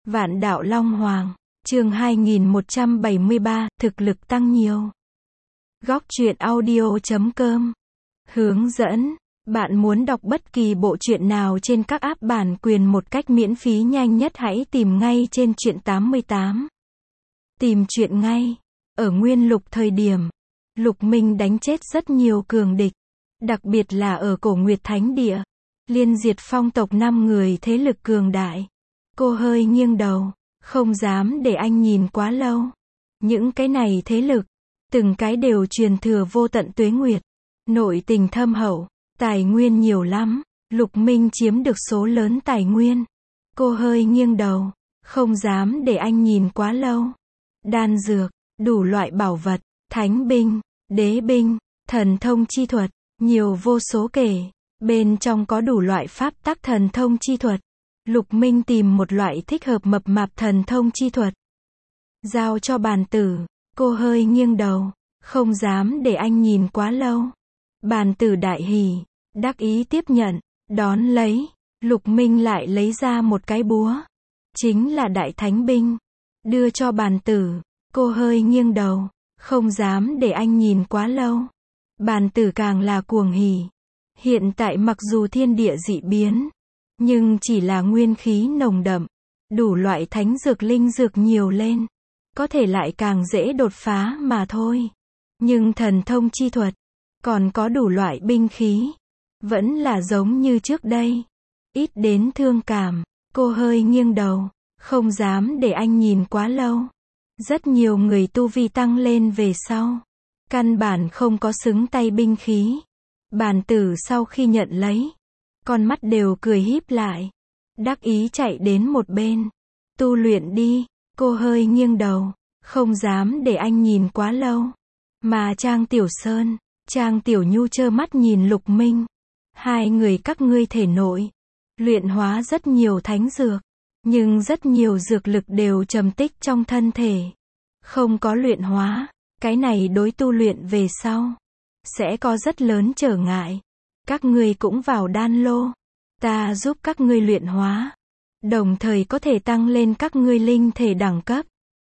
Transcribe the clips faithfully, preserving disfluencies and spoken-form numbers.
Vạn đạo Long Hoàng, chương hai nghìn một trăm bảy mươi ba, thực lực tăng nhiều. Góc truyện audio chấm com. Hướng dẫn, bạn muốn đọc bất kỳ bộ truyện nào trên các app bản quyền một cách miễn phí nhanh nhất hãy tìm ngay trên truyện tám mươi tám. Tìm truyện ngay. Ở Nguyên Lục thời điểm, Lục Minh đánh chết rất nhiều cường địch, đặc biệt là ở Cổ Nguyệt Thánh Địa, liên diệt phong tộc năm người thế lực cường đại. Cô hơi nghiêng đầu, không dám để anh nhìn quá lâu. Những cái này thế lực, từng cái đều truyền thừa vô tận tuế nguyệt, nội tình thâm hậu, tài nguyên nhiều lắm, Lục Minh chiếm được số lớn tài nguyên. Cô hơi nghiêng đầu, không dám để anh nhìn quá lâu. Đan dược, đủ loại bảo vật, thánh binh, đế binh, thần thông chi thuật, nhiều vô số kể, bên trong có đủ loại pháp tắc thần thông chi thuật. Lục Minh tìm một loại thích hợp mập mạp thần thông chi thuật, giao cho bàn tử. Cô hơi nghiêng đầu, không dám để anh nhìn quá lâu. Bàn tử đại hỉ, đắc ý tiếp nhận, đón lấy. Lục Minh lại lấy ra một cái búa, chính là đại thánh binh, đưa cho bàn tử. Cô hơi nghiêng đầu, không dám để anh nhìn quá lâu. Bàn tử càng là cuồng hỉ. Hiện tại mặc dù thiên địa dị biến, nhưng chỉ là nguyên khí nồng đậm, đủ loại thánh dược linh dược nhiều lên, có thể lại càng dễ đột phá mà thôi. Nhưng thần thông chi thuật, còn có đủ loại binh khí, vẫn là giống như trước đây, ít đến thương cảm. Cô hơi nghiêng đầu, không dám để anh nhìn quá lâu. Rất nhiều người tu vi tăng lên về sau, căn bản không có xứng tay binh khí. Bàn tử sau khi nhận lấy, con mắt đều cười híp lại, đắc ý chạy đến một bên. Tu luyện đi. Cô hơi nghiêng đầu, không dám để anh nhìn quá lâu. Mà Trang Tiểu Sơn, Trang Tiểu Nhu trơ mắt nhìn Lục Minh. Hai người các ngươi thể nội, luyện hóa rất nhiều thánh dược, nhưng rất nhiều dược lực đều trầm tích trong thân thể, không có luyện hóa. Cái này đối tu luyện về sau, sẽ có rất lớn trở ngại. Các ngươi cũng vào đan lô, ta giúp các ngươi luyện hóa, đồng thời có thể tăng lên các ngươi linh thể đẳng cấp.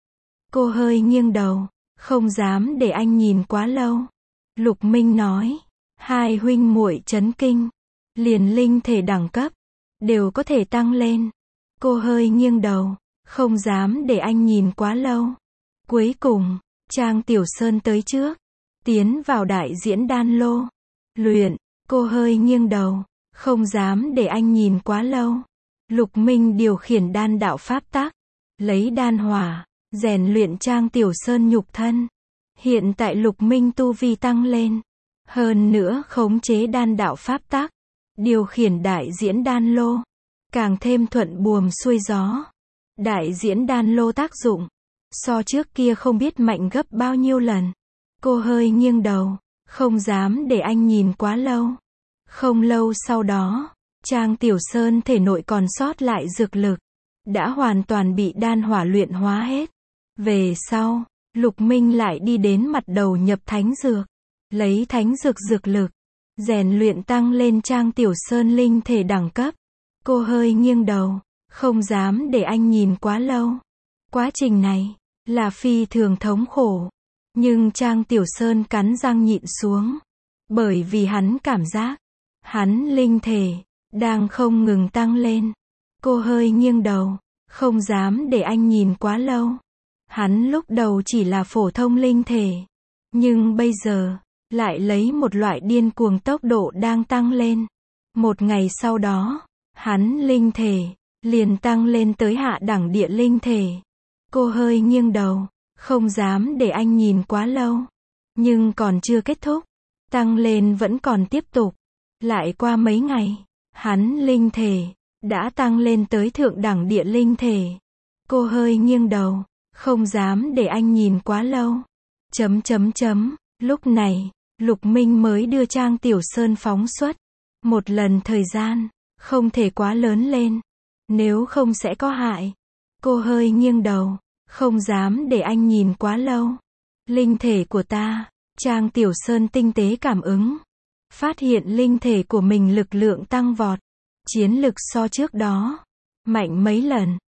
Cô hơi nghiêng đầu, không dám để anh nhìn quá lâu. Lục Minh nói, hai huynh muội chấn kinh, liền linh thể đẳng cấp đều có thể tăng lên. Cô hơi nghiêng đầu, không dám để anh nhìn quá lâu. Cuối cùng, Trang Tiểu Sơn tới trước, tiến vào đại diễn đan lô, luyện. Cô hơi nghiêng đầu, không dám để anh nhìn quá lâu. Lục Minh điều khiển đan đạo pháp tắc, lấy đan hỏa, rèn luyện Trang Tiểu Sơn nhục thân. Hiện tại Lục Minh tu vi tăng lên, hơn nữa khống chế đan đạo pháp tắc, điều khiển đại diễn đan lô, càng thêm thuận buồm xuôi gió. Đại diễn đan lô tác dụng, so trước kia không biết mạnh gấp bao nhiêu lần. Cô hơi nghiêng đầu, không dám để anh nhìn quá lâu. Không lâu sau đó, Trang Tiểu Sơn thể nội còn sót lại dược lực, đã hoàn toàn bị đan hỏa luyện hóa hết. Về sau, Lục Minh lại đi đến mặt đầu nhập thánh dược, lấy thánh dược dược lực, rèn luyện tăng lên Trang Tiểu Sơn linh thể đẳng cấp. Cô hơi nghiêng đầu, không dám để anh nhìn quá lâu. Quá trình này, là phi thường thống khổ. Nhưng Trang Tiểu Sơn cắn răng nhịn xuống, bởi vì hắn cảm giác, hắn linh thể, đang không ngừng tăng lên. Cô hơi nghiêng đầu, không dám để anh nhìn quá lâu. Hắn lúc đầu chỉ là phổ thông linh thể, nhưng bây giờ, lại lấy một loại điên cuồng tốc độ đang tăng lên. Một ngày sau đó, hắn linh thể, liền tăng lên tới hạ đẳng địa linh thể. Cô hơi nghiêng đầu, không dám để anh nhìn quá lâu. Nhưng còn chưa kết thúc, tăng lên vẫn còn tiếp tục. Lại qua mấy ngày, hắn linh thể, đã tăng lên tới thượng đẳng địa linh thể. Cô hơi nghiêng đầu, không dám để anh nhìn quá lâu. Chấm chấm chấm, lúc này, Lục Minh mới đưa Trang Tiểu Sơn phóng xuất. Một lần thời gian, không thể quá lớn lên, nếu không sẽ có hại. Cô hơi nghiêng đầu, không dám để anh nhìn quá lâu. Linh thể của ta, Trang Tiểu Sơn tinh tế cảm ứng, phát hiện linh thể của mình lực lượng tăng vọt, chiến lực so trước đó mạnh mấy lần.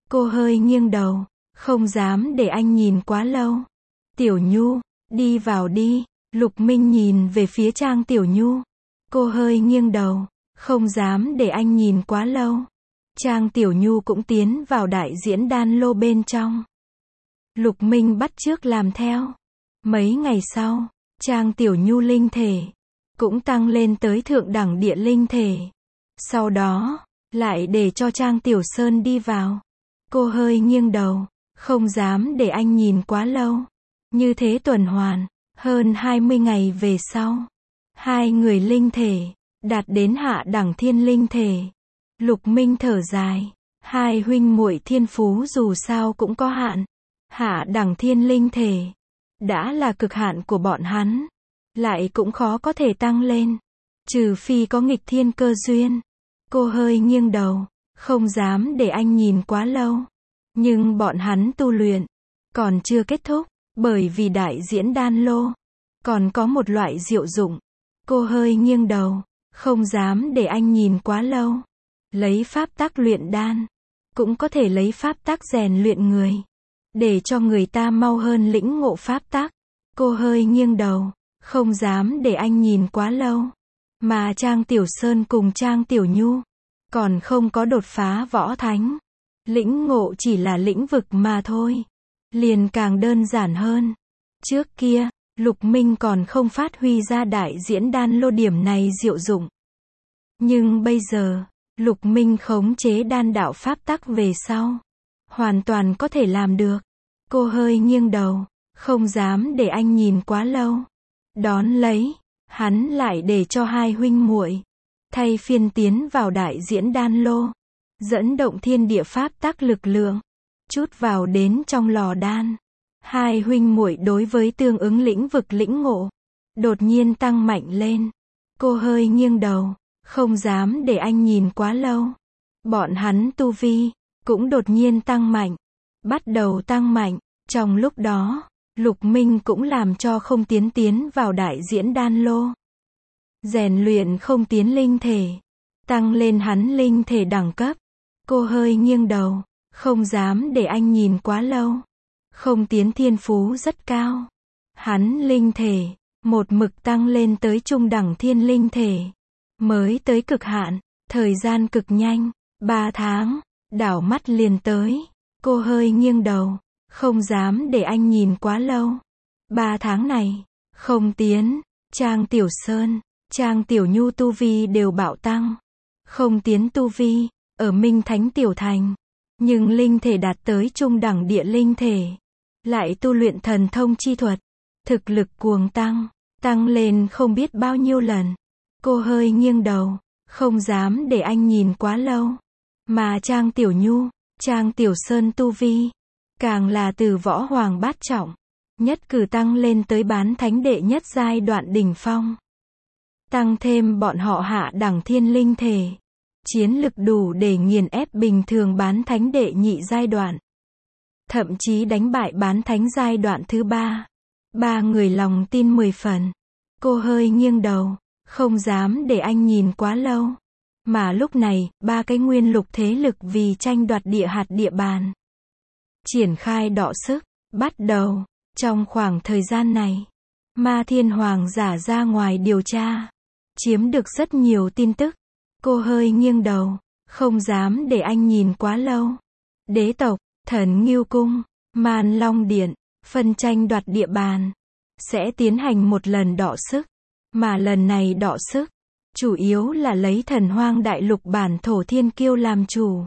Cô hơi nghiêng đầu, không dám để anh nhìn quá lâu. Tiểu Nhu, đi vào đi. Lục Minh nhìn về phía Trang Tiểu Nhu. Cô hơi nghiêng đầu, không dám để anh nhìn quá lâu. Trang Tiểu Nhu cũng tiến vào đại diễn đan lô bên trong. Lục Minh bắt chước làm theo. Mấy ngày sau, Trang Tiểu Nhu linh thể cũng tăng lên tới thượng đẳng địa linh thể. Sau đó, lại để cho Trang Tiểu Sơn đi vào. Cô hơi nghiêng đầu, không dám để anh nhìn quá lâu. Như thế tuần hoàn, hơn hai mươi ngày về sau, hai người linh thể đạt đến hạ đẳng thiên linh thể. Lục Minh thở dài, hai huynh muội thiên phú dù sao cũng có hạn. Hạ đẳng thiên linh thể đã là cực hạn của bọn hắn, lại cũng khó có thể tăng lên, trừ phi có nghịch thiên cơ duyên. Cô hơi nghiêng đầu, không dám để anh nhìn quá lâu. Nhưng bọn hắn tu luyện còn chưa kết thúc, bởi vì đại diễn đan lô còn có một loại diệu dụng. Cô hơi nghiêng đầu, không dám để anh nhìn quá lâu. Lấy pháp tắc luyện đan, cũng có thể lấy pháp tắc rèn luyện người, để cho người ta mau hơn lĩnh ngộ pháp tắc. Cô hơi nghiêng đầu, không dám để anh nhìn quá lâu. Mà Trang Tiểu Sơn cùng Trang Tiểu Nhu còn không có đột phá võ thánh. Lĩnh ngộ chỉ là lĩnh vực mà thôi. Liền càng đơn giản hơn. Trước kia, Lục Minh còn không phát huy ra đại diễn đan lô điểm này diệu dụng. Nhưng bây giờ, Lục Minh khống chế đan đạo pháp tắc về sau, hoàn toàn có thể làm được. Cô hơi nghiêng đầu, không dám để anh nhìn quá lâu. Đón lấy, hắn lại để cho hai huynh muội thay phiên tiến vào đại diễn đan lô, dẫn động thiên địa pháp tắc lực lượng, chút vào đến trong lò đan. Hai huynh muội đối với tương ứng lĩnh vực lĩnh ngộ đột nhiên tăng mạnh lên. Cô hơi nghiêng đầu, không dám để anh nhìn quá lâu. Bọn hắn tu vi cũng đột nhiên tăng mạnh, bắt đầu tăng mạnh. Trong lúc đó, Lục Minh cũng làm cho không tiến tiến vào đại diễn đan lô, rèn luyện không tiến linh thể, tăng lên hắn linh thể đẳng cấp. Cô hơi nghiêng đầu, không dám để anh nhìn quá lâu. Không tiến thiên phú rất cao, hắn linh thể một mực tăng lên tới trung đẳng thiên linh thể, mới tới cực hạn. Thời gian cực nhanh, ba tháng, đảo mắt liền tới. Cô hơi nghiêng đầu, không dám để anh nhìn quá lâu. Ba tháng này, không tiến, Trang Tiểu Sơn, Trang Tiểu Nhu tu vi đều bạo tăng. Không tiến tu vi, ở Minh Thánh Tiểu Thành. Nhưng linh thể đạt tới trung đẳng địa linh thể. Lại tu luyện thần thông chi thuật. Thực lực cuồng tăng, tăng lên không biết bao nhiêu lần. Cô hơi nghiêng đầu, không dám để anh nhìn quá lâu. Mà Trang Tiểu Nhu, Trang Tiểu Sơn tu vi, càng là từ võ hoàng bát trọng, nhất cử tăng lên tới bán thánh đệ nhất giai đoạn đỉnh phong. Tăng thêm bọn họ hạ đẳng thiên linh thể, chiến lực đủ để nghiền ép bình thường bán thánh đệ nhị giai đoạn. Thậm chí đánh bại bán thánh giai đoạn thứ ba. Ba người lòng tin mười phần. Cô hơi nghiêng đầu, không dám để anh nhìn quá lâu. Mà lúc này, ba cái nguyên lục thế lực vì tranh đoạt địa hạt địa bàn, triển khai đọ sức, bắt đầu. Trong khoảng thời gian này, Ma Thiên Hoàng giả ra ngoài điều tra, chiếm được rất nhiều tin tức. Cô hơi nghiêng đầu, không dám để anh nhìn quá lâu. Đế tộc, Thần Ngưu Cung, Man Long Điện, phân tranh đoạt địa bàn, sẽ tiến hành một lần đọ sức. Mà lần này đọ sức, chủ yếu là lấy Thần Hoang Đại Lục bản thổ thiên kiêu làm chủ.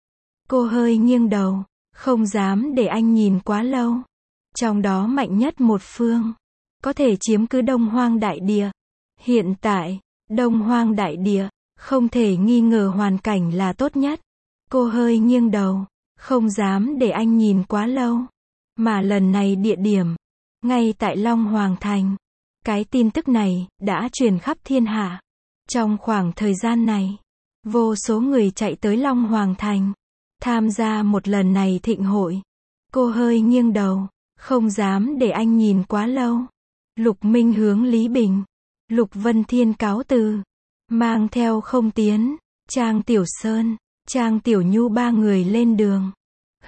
Cô hơi nghiêng đầu, không dám để anh nhìn quá lâu. Trong đó mạnh nhất một phương, có thể chiếm cứ Đông Hoang Đại Địa. Hiện tại, Đông Hoang Đại Địa, không thể nghi ngờ hoàn cảnh là tốt nhất. Cô hơi nghiêng đầu, không dám để anh nhìn quá lâu. Mà lần này địa điểm, ngay tại Long Hoàng Thành. Cái tin tức này, đã truyền khắp thiên hạ. Trong khoảng thời gian này, vô số người chạy tới Long Hoàng Thành, tham gia một lần này thịnh hội. Cô hơi nghiêng đầu, không dám để anh nhìn quá lâu. Lục Minh hướng Lý Bình, Lục Vân Thiên cáo từ, mang theo không tiến, Trang Tiểu Sơn, Trang Tiểu Nhu ba người lên đường.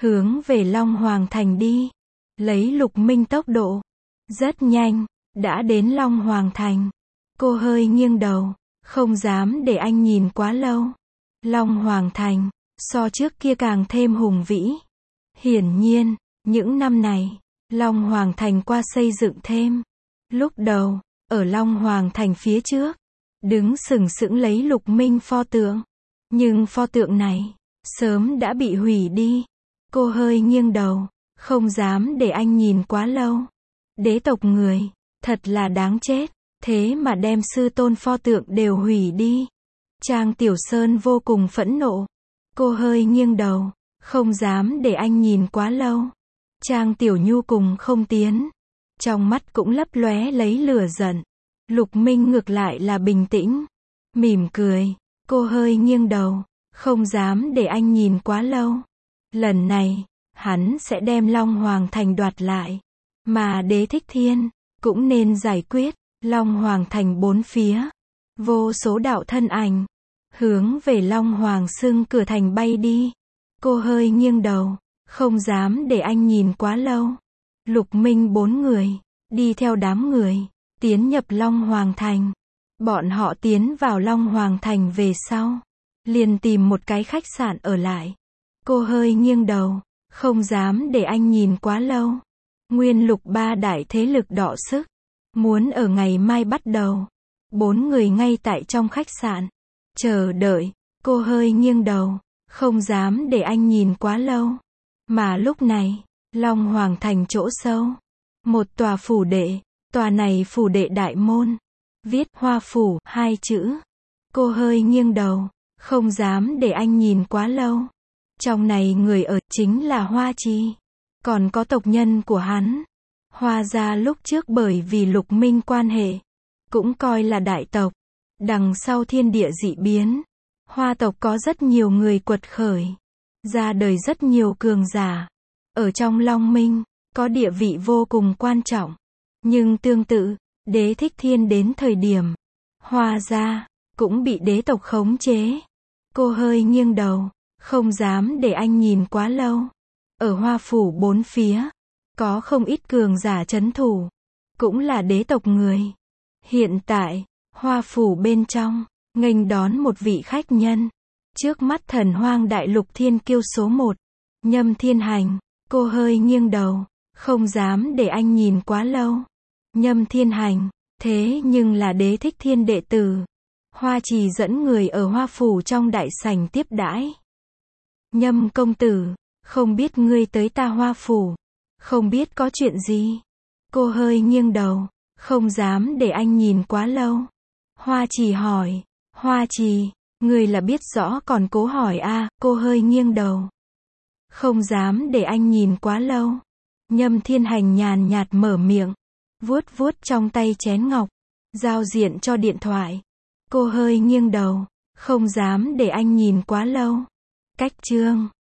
hướng về Long Hoàng Thành đi. Lấy Lục Minh tốc độ rất nhanh, đã đến Long Hoàng Thành. Cô hơi nghiêng đầu, không dám để anh nhìn quá lâu. Long Hoàng Thành, so trước kia càng thêm hùng vĩ. Hiển nhiên, những năm này, Long Hoàng Thành qua xây dựng thêm. Lúc đầu, ở Long Hoàng Thành phía trước, đứng sừng sững lấy Lục Minh pho tượng. Nhưng pho tượng này, sớm đã bị hủy đi. Cô hơi nghiêng đầu, không dám để anh nhìn quá lâu. Đế tộc người, thật là đáng chết, thế mà đem sư tôn pho tượng đều hủy đi. Trang Tiểu Sơn vô cùng phẫn nộ. Cô hơi nghiêng đầu, không dám để anh nhìn quá lâu. Trang Tiểu Nhu cùng không tiến. Trong mắt cũng lấp lóe lấy lửa giận. Lục Minh ngược lại là bình tĩnh. Mỉm cười, cô hơi nghiêng đầu, không dám để anh nhìn quá lâu. Lần này, hắn sẽ đem Long Hoàng Thành đoạt lại. Mà Đế Thích Thiên, cũng nên giải quyết. Long Hoàng Thành bốn phía. Vô số đạo thân ảnh, hướng về Long Hoàng xưng cửa thành bay đi. Cô hơi nghiêng đầu, không dám để anh nhìn quá lâu. Lục Minh bốn người, đi theo đám người, tiến nhập Long Hoàng Thành. Bọn họ tiến vào Long Hoàng Thành về sau, liền tìm một cái khách sạn ở lại. Cô hơi nghiêng đầu, không dám để anh nhìn quá lâu. Nguyên Lục ba đại thế lực đọ sức, muốn ở ngày mai bắt đầu. Bốn người ngay tại trong khách sạn, chờ đợi. Cô hơi nghiêng đầu, không dám để anh nhìn quá lâu. Mà lúc này, Long Hoàng Thành chỗ sâu, một tòa phủ đệ. Tòa này phủ đệ đại môn, viết Hoa Phủ hai chữ. Cô hơi nghiêng đầu, không dám để anh nhìn quá lâu. Trong này người ở chính là Hoa Trì, còn có tộc nhân của hắn. Hoa gia lúc trước bởi vì Lục Minh quan hệ, cũng coi là đại tộc. Đằng sau thiên địa dị biến, Hoa tộc có rất nhiều người quật khởi, ra đời rất nhiều cường giả. Ở trong Long Minh, có địa vị vô cùng quan trọng. Nhưng tương tự, Đế Thích Thiên đến thời điểm, Hoa gia cũng bị đế tộc khống chế. Cô hơi nghiêng đầu, không dám để anh nhìn quá lâu. Ở Hoa Phủ bốn phía, có không ít cường giả trấn thủ, cũng là đế tộc người. Hiện tại, Hoa Phủ bên trong, nghênh đón một vị khách nhân. Trước mắt Thần Hoang Đại Lục thiên kiêu số một, Nhâm Thiên Hành. Cô hơi nghiêng đầu, không dám để anh nhìn quá lâu. Nhâm Thiên Hành, thế nhưng là Đế Thích Thiên đệ tử. Hoa Trì dẫn người ở Hoa Phủ trong đại sảnh tiếp đãi. Nhâm công tử, không biết ngươi tới ta Hoa Phủ, không biết có chuyện gì. Cô hơi nghiêng đầu, không dám để anh nhìn quá lâu. Hoa Trì hỏi, Hoa Trì, ngươi là biết rõ còn cố hỏi a? À? Cô hơi nghiêng đầu, không dám để anh nhìn quá lâu. Nhâm Thiên Hành nhàn nhạt mở miệng, vuốt vuốt trong tay chén ngọc, giao diện cho điện thoại. Cô hơi nghiêng đầu, không dám để anh nhìn quá lâu. Cách chương